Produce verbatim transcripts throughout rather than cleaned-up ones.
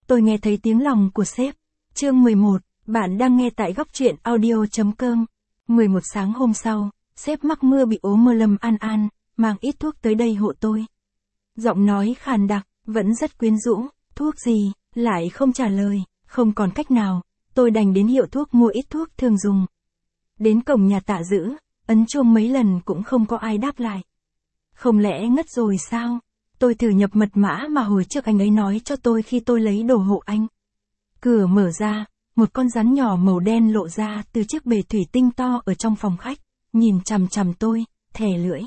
Tôi nghe thấy tiếng lòng của sếp. Chương mười một, bạn đang nghe tại góc truyện audio.com. mười một sáng hôm sau, sếp mắc mưa bị ốm mơ Lâm An An, mang ít thuốc tới đây hộ tôi. Giọng nói khàn đặc, vẫn rất quyến rũ, thuốc gì, lại không trả lời, không còn cách nào, tôi đành đến hiệu thuốc mua ít thuốc thường dùng. Đến cổng nhà Tạ Dữ, ấn chuông mấy lần cũng không có ai đáp lại. Không lẽ ngất rồi sao? Tôi thử nhập mật mã mà hồi trước anh ấy nói cho tôi khi tôi lấy đồ hộ anh. Cửa mở ra, một con rắn nhỏ màu đen lộ ra từ chiếc bể thủy tinh to ở trong phòng khách, nhìn chằm chằm tôi, thè lưỡi.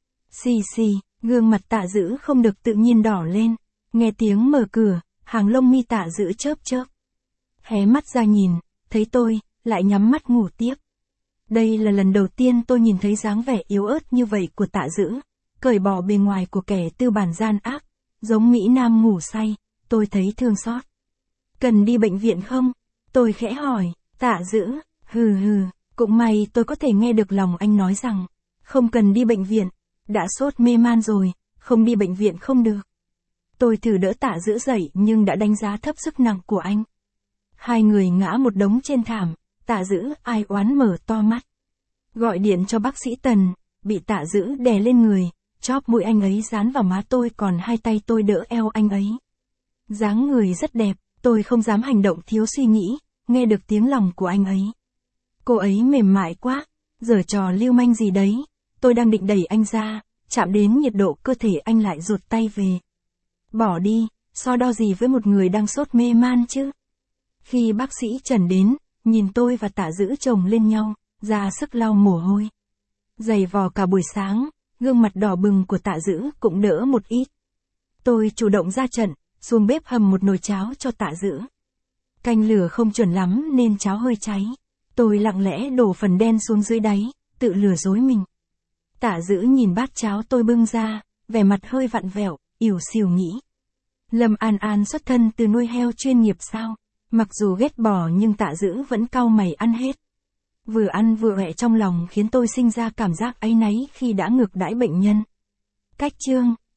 Xì xì, gương mặt Tạ Dữ không được tự nhiên đỏ lên, nghe tiếng mở cửa, hàng lông mi Tạ Dữ chớp chớp. Hé mắt ra nhìn, thấy tôi, lại nhắm mắt ngủ tiếp. Đây là lần đầu tiên tôi nhìn thấy dáng vẻ yếu ớt như vậy của Tạ Dữ, cởi bỏ bề ngoài của kẻ tư bản gian ác, giống Mỹ Nam ngủ say, tôi thấy thương xót. Cần đi bệnh viện không? Tôi khẽ hỏi. Tạ Dữ, hừ hừ, cũng may tôi có thể nghe được lòng anh nói rằng, không cần đi bệnh viện, đã sốt mê man rồi, không đi bệnh viện không được. Tôi thử đỡ Tạ Dữ dậy nhưng đã đánh giá thấp sức nặng của anh. Hai người ngã một đống trên thảm, Tạ Dữ ai oán mở to mắt. Gọi điện cho bác sĩ Tần, bị Tạ Dữ đè lên người, chóp mũi anh ấy dán vào má tôi còn hai tay tôi đỡ eo anh ấy. Dáng người rất đẹp, tôi không dám hành động thiếu suy nghĩ, nghe được tiếng lòng của anh ấy. Cô ấy mềm mại quá, giở trò lưu manh gì đấy, tôi đang định đẩy anh ra, chạm đến nhiệt độ cơ thể anh lại rụt tay về. Bỏ đi, so đo gì với một người đang sốt mê man chứ. Khi bác sĩ Trần đến, nhìn tôi và Tạ Dữ chồng lên nhau, ra sức lau mồ hôi. Giày vò cả buổi sáng, gương mặt đỏ bừng của Tạ Dữ cũng đỡ một ít. Tôi chủ động ra trận, xuống bếp hầm một nồi cháo cho Tạ Dữ. Canh lửa không chuẩn lắm nên cháo hơi cháy. Tôi lặng lẽ đổ phần đen xuống dưới đáy, tự lừa dối mình. Tạ Dữ nhìn bát cháo tôi bưng ra, vẻ mặt hơi vặn vẹo, ỉu xìu nghĩ. Lâm An An xuất thân từ nuôi heo chuyên nghiệp sao? Mặc dù ghét bỏ nhưng Tạ Dữ vẫn cau mày ăn hết. Vừa ăn vừa ẹ trong lòng khiến tôi sinh ra cảm giác áy náy khi đã ngược đãi bệnh nhân. Cách chương